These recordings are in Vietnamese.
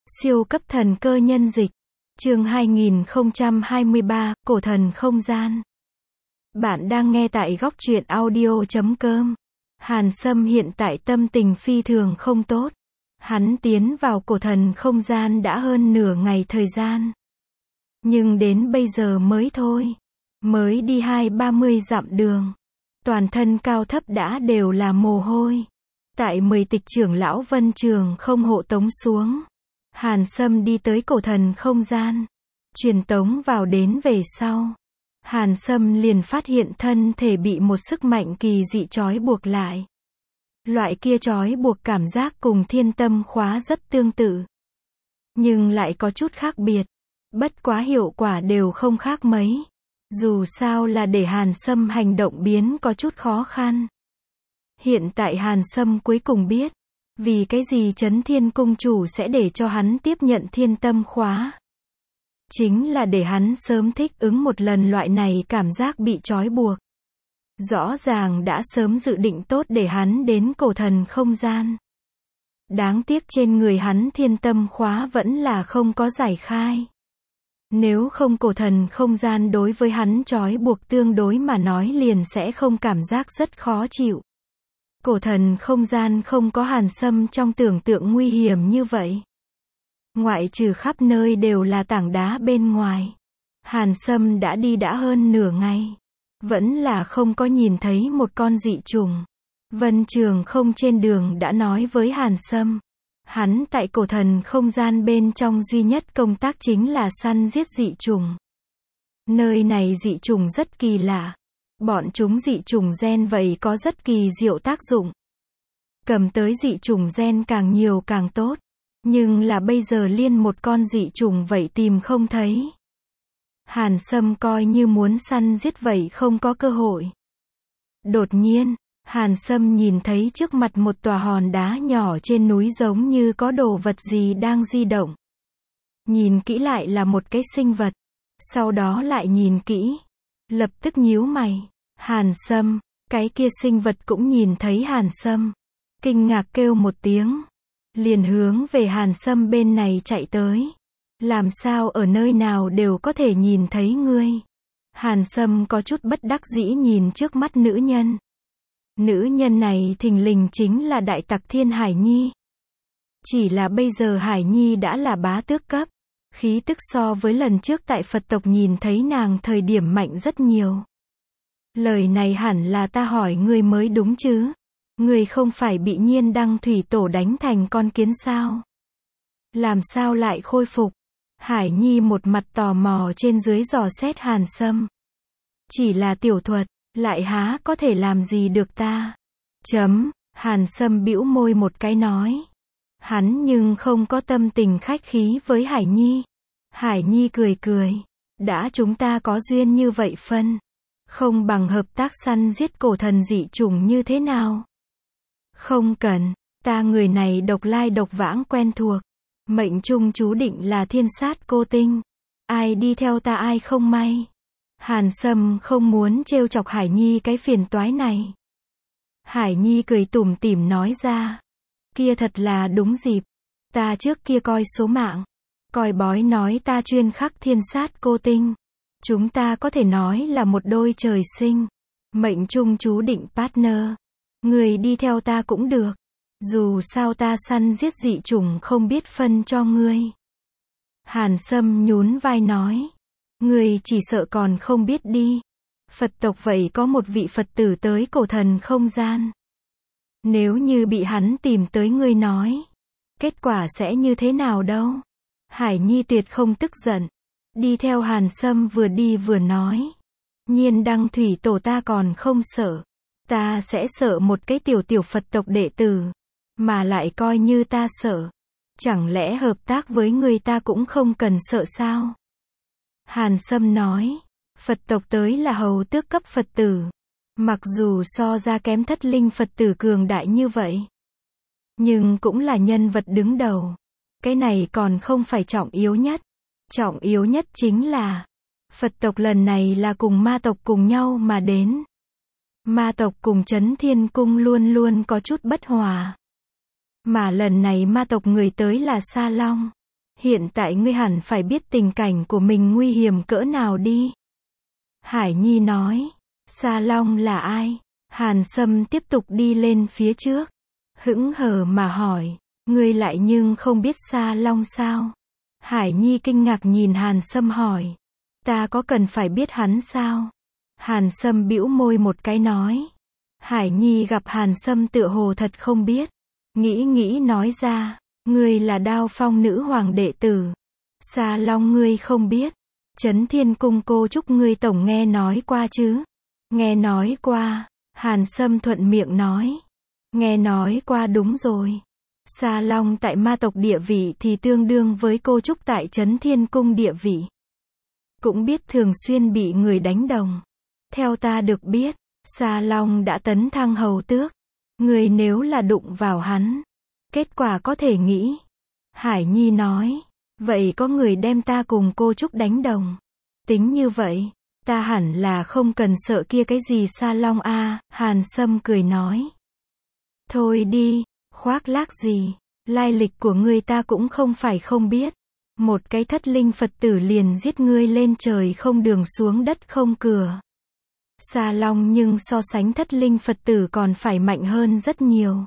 Siêu cấp thần cơ nhân dịch. Chương 2023, Cổ thần không gian. Bạn đang nghe tại góc truyện audio.com. Hàn Sâm hiện tại tâm tình phi thường không tốt. Hắn tiến vào cổ thần không gian đã hơn nửa ngày thời gian. Nhưng đến bây giờ mới thôi. Mới đi 20-30 dặm đường. Toàn thân cao thấp đã đều là mồ hôi. Tại 10 tịch trưởng lão Vân Trường không hộ tống xuống. Hàn Sâm đi tới cổ thần không gian. Truyền tống vào đến về sau. Hàn Sâm liền phát hiện thân thể bị một sức mạnh kỳ dị trói buộc lại. Loại kia trói buộc cảm giác cùng thiên tâm khóa rất tương tự. Nhưng lại có chút khác biệt. Bất quá hiệu quả đều không khác mấy. Dù sao là để Hàn Sâm hành động biến có chút khó khăn. Hiện tại Hàn Sâm cuối cùng biết. Vì cái gì Chấn Thiên Cung chủ sẽ để cho hắn tiếp nhận thiên tâm khóa. Chính là để hắn sớm thích ứng một lần loại này cảm giác bị trói buộc. Rõ ràng đã sớm dự định tốt để hắn đến cổ thần không gian. Đáng tiếc trên người hắn thiên tâm khóa vẫn là không có giải khai. Nếu không cổ thần không gian đối với hắn trói buộc tương đối mà nói liền sẽ không cảm giác rất khó chịu. Cổ thần không gian không có Hàn Sâm trong tưởng tượng nguy hiểm như vậy. Ngoại trừ khắp nơi đều là tảng đá bên ngoài. Hàn Sâm đã đi đã hơn nửa ngày. Vẫn là không có nhìn thấy một con dị trùng. Vân Trường không trên đường đã nói với Hàn Sâm. Hắn tại cổ thần không gian bên trong duy nhất công tác chính là săn giết dị trùng. Nơi này dị trùng rất kỳ lạ. Bọn chúng dị trùng gen vậy có rất kỳ diệu tác dụng. Cầm tới dị trùng gen càng nhiều càng tốt. Nhưng là bây giờ liên một con dị trùng vậy tìm không thấy. Hàn Sâm coi như muốn săn giết vậy không có cơ hội. Đột nhiên, Hàn Sâm nhìn thấy trước mặt một tòa hòn đá nhỏ trên núi giống như có đồ vật gì đang di động. Nhìn kỹ lại là một cái sinh vật. Sau đó lại nhìn kỹ. Lập tức nhíu mày. Hàn Sâm, cái kia sinh vật cũng nhìn thấy Hàn Sâm. Kinh ngạc kêu một tiếng. Liền hướng về Hàn Sâm bên này chạy tới. Làm sao ở nơi nào đều có thể nhìn thấy ngươi. Hàn Sâm có chút bất đắc dĩ nhìn trước mắt nữ nhân. Nữ nhân này thình lình chính là đại tặc Thiên Hải Nhi. Chỉ là bây giờ Hải Nhi đã là bá tước cấp. Khí tức so với lần trước tại Phật tộc nhìn thấy nàng thời điểm mạnh rất nhiều. Lời này hẳn là ta hỏi ngươi mới đúng chứ. Ngươi không phải bị Nhiên Đăng thủy tổ đánh thành con kiến sao? Làm sao lại khôi phục? Hải Nhi một mặt tò mò trên dưới dò xét Hàn Sâm. Chỉ là tiểu thuật, lại há có thể làm gì được ta? Hàn Sâm bĩu môi một cái nói. Hắn nhưng không có tâm tình khách khí với Hải Nhi. Hải Nhi cười cười. Đã chúng ta có duyên như vậy phân. Không bằng hợp tác săn giết cổ thần dị chủng như thế nào? Không cần, ta người này độc lai độc vãng quen thuộc. Mệnh trung chú định là thiên sát cô tinh. Ai đi theo ta ai không may. Hàn Sâm không muốn trêu chọc Hải Nhi cái phiền toái này. Hải Nhi cười tủm tỉm nói ra. Kia thật là đúng dịp. Ta trước kia coi số mạng. Coi bói nói ta chuyên khắc thiên sát cô tinh. Chúng ta có thể nói là một đôi trời sinh. Mệnh trung chú định partner. Người đi theo ta cũng được. Dù sao ta săn giết dị chủng không biết phân cho ngươi. Hàn Sâm nhún vai nói. Ngươi chỉ sợ còn không biết đi. Phật tộc vậy có một vị Phật tử tới cổ thần không gian. Nếu như bị hắn tìm tới ngươi nói. Kết quả sẽ như thế nào đâu. Hải Nhi tuyệt không tức giận. Đi theo Hàn Sâm vừa đi vừa nói. Nhiên Đăng thủy tổ ta còn không sợ. Ta sẽ sợ một cái tiểu Phật tộc đệ tử. Mà lại coi như ta sợ. Chẳng lẽ hợp tác với người ta cũng không cần sợ sao? Hàn Sâm nói. Phật tộc tới là hầu tước cấp Phật tử. Mặc dù so ra kém Thất Linh Phật tử cường đại như vậy. Nhưng cũng là nhân vật đứng đầu. Cái này còn không phải trọng yếu nhất. Trọng yếu nhất chính là. Phật tộc lần này là cùng ma tộc cùng nhau mà đến. Ma tộc cùng Chấn Thiên Cung luôn luôn có chút bất hòa. Mà lần này ma tộc người tới là Sa Long. Hiện tại ngươi hẳn phải biết tình cảnh của mình nguy hiểm cỡ nào đi. Hải Nhi nói. Sa Long là ai? Hàn Sâm tiếp tục đi lên phía trước. Hững hờ mà hỏi. Ngươi lại nhưng không biết Sa Long sao? Hải Nhi kinh ngạc nhìn Hàn Sâm hỏi. Ta có cần phải biết hắn sao? Hàn Sâm bĩu môi một cái nói. Hải Nhi gặp Hàn Sâm tựa hồ thật không biết. Nghĩ nói ra. Ngươi là Đao Phong nữ hoàng đệ tử. Sa Long ngươi không biết. Chấn Thiên Cung cô chúc ngươi tổng nghe nói qua chứ? Nghe nói qua. Hàn Sâm thuận miệng nói. Nghe nói qua đúng rồi. Sa Long tại ma tộc địa vị thì tương đương với cô trúc tại Chấn Thiên Cung địa vị. Cũng biết thường xuyên bị người đánh đồng. Theo ta được biết, Sa Long đã tấn thăng hầu tước. Người nếu là đụng vào hắn, kết quả có thể nghĩ. Hải Nhi nói, vậy có người đem ta cùng cô trúc đánh đồng. Tính như vậy, ta hẳn là không cần sợ kia cái gì Sa Long a. Hàn Sâm cười nói. Thôi đi, khoác lác gì, lai lịch của ngươi ta cũng không phải không biết. Một cái thất linh Phật tử liền giết ngươi lên trời không đường xuống đất không cửa. Sa Long nhưng so sánh thất linh Phật tử còn phải mạnh hơn rất nhiều.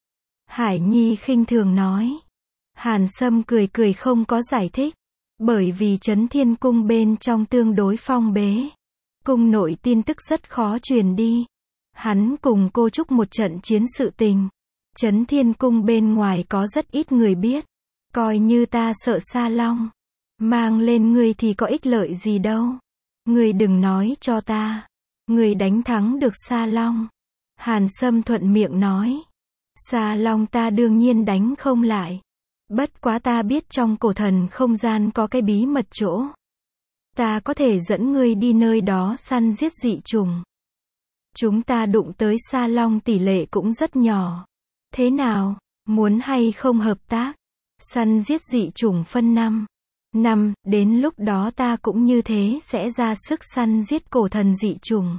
Hải Nhi khinh thường nói. Hàn Sâm cười không có giải thích. Bởi vì Chấn Thiên Cung bên trong tương đối phong bế. Cung nội tin tức rất khó truyền đi. Hắn cùng cô trúc một trận chiến sự tình. Chấn Thiên Cung bên ngoài có rất ít người biết. Coi như ta sợ Sa Long. Mang lên ngươi thì có ích lợi gì đâu. Ngươi đừng nói cho ta. Ngươi đánh thắng được Sa Long. Hàn Sâm thuận miệng nói. Sa Long ta đương nhiên đánh không lại. Bất quá ta biết trong cổ thần không gian có cái bí mật chỗ. Ta có thể dẫn ngươi đi nơi đó săn giết dị trùng. Chúng ta đụng tới Sa Long tỷ lệ cũng rất nhỏ. Thế nào, muốn hay không hợp tác? Săn giết dị trùng phân 5. Đến lúc đó ta cũng như thế sẽ ra sức săn giết cổ thần dị trùng.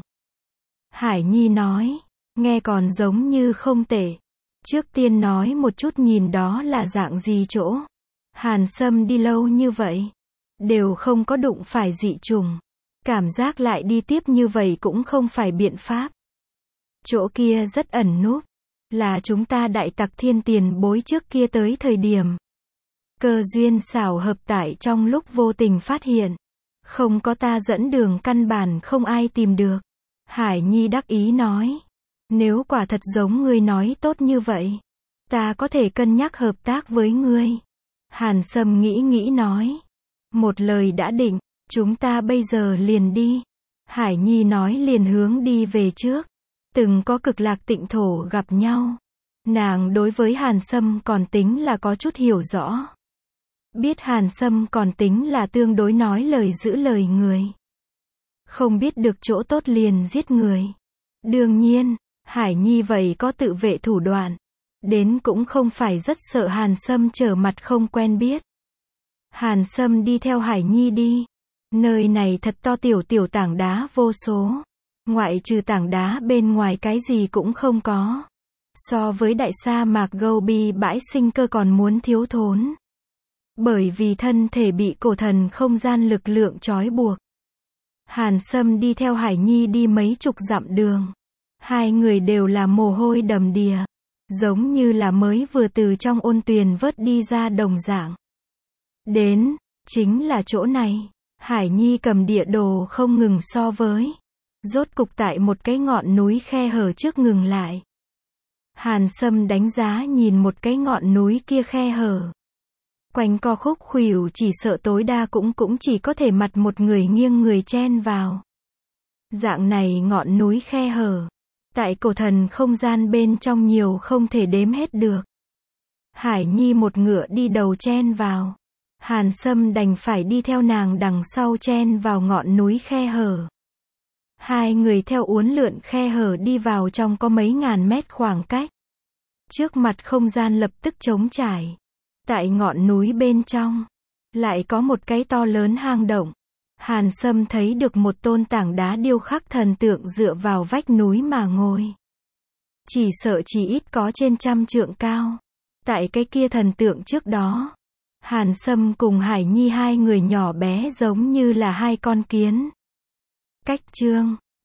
Hải Nhi nói, nghe còn giống như không tệ. Trước tiên nói một chút nhìn đó là dạng gì chỗ. Hàn Sâm đi lâu như vậy, đều không có đụng phải dị trùng. Cảm giác lại đi tiếp như vậy cũng không phải biện pháp. Chỗ kia rất ẩn núp. Là chúng ta đại tặc thiên tiền bối trước kia tới thời điểm. Cơ duyên xảo hợp tại trong lúc vô tình phát hiện. Không có ta dẫn đường căn bản không ai tìm được. Hải Nhi đắc ý nói. Nếu quả thật giống ngươi nói tốt như vậy, ta có thể cân nhắc hợp tác với ngươi. Hàn Sâm nghĩ nói. Một lời đã định, chúng ta bây giờ liền đi. Hải Nhi nói liền hướng đi về trước. Từng có Cực Lạc Tịnh Thổ gặp nhau. Nàng đối với Hàn Sâm còn tính là có chút hiểu rõ. Biết Hàn Sâm còn tính là tương đối nói lời giữ lời người. Không biết được chỗ tốt liền giết người. Đương nhiên, Hải Nhi vậy có tự vệ thủ đoạn. Đến cũng không phải rất sợ Hàn Sâm trở mặt không quen biết. Hàn Sâm đi theo Hải Nhi đi. Nơi này thật to tiểu tảng đá vô số. Ngoại trừ tảng đá bên ngoài cái gì cũng không có. So với đại sa mạc Gobi bãi sinh cơ còn muốn thiếu thốn. Bởi vì thân thể bị cổ thần không gian lực lượng trói buộc. Hàn Sâm đi theo Hải Nhi đi mấy chục dặm đường. Hai người đều là mồ hôi đầm đìa. Giống như là mới vừa từ trong ôn tuyền vớt đi ra đồng dạng. Đến, chính là chỗ này. Hải Nhi cầm địa đồ không ngừng so với. Rốt cục tại một cái ngọn núi khe hở trước ngừng lại. Hàn Sâm đánh giá nhìn một cái ngọn núi kia khe hở. Quanh co khúc khuỷu chỉ sợ tối đa cũng chỉ có thể mặt một người nghiêng người chen vào. Dạng này ngọn núi khe hở. Tại cổ thần không gian bên trong nhiều không thể đếm hết được. Hải Nhi một ngựa đi đầu chen vào. Hàn Sâm đành phải đi theo nàng đằng sau chen vào ngọn núi khe hở. Hai người theo uốn lượn khe hở đi vào trong có mấy ngàn mét khoảng cách. Trước mặt không gian lập tức trống trải. Tại ngọn núi bên trong, lại có một cái to lớn hang động. Hàn Sâm thấy được một tôn tảng đá điêu khắc thần tượng dựa vào vách núi mà ngồi. Chỉ sợ chỉ ít có trên 100 trượng cao. Tại cái kia thần tượng trước đó, Hàn Sâm cùng Hải Nhi hai người nhỏ bé giống như là hai con kiến. Cách chương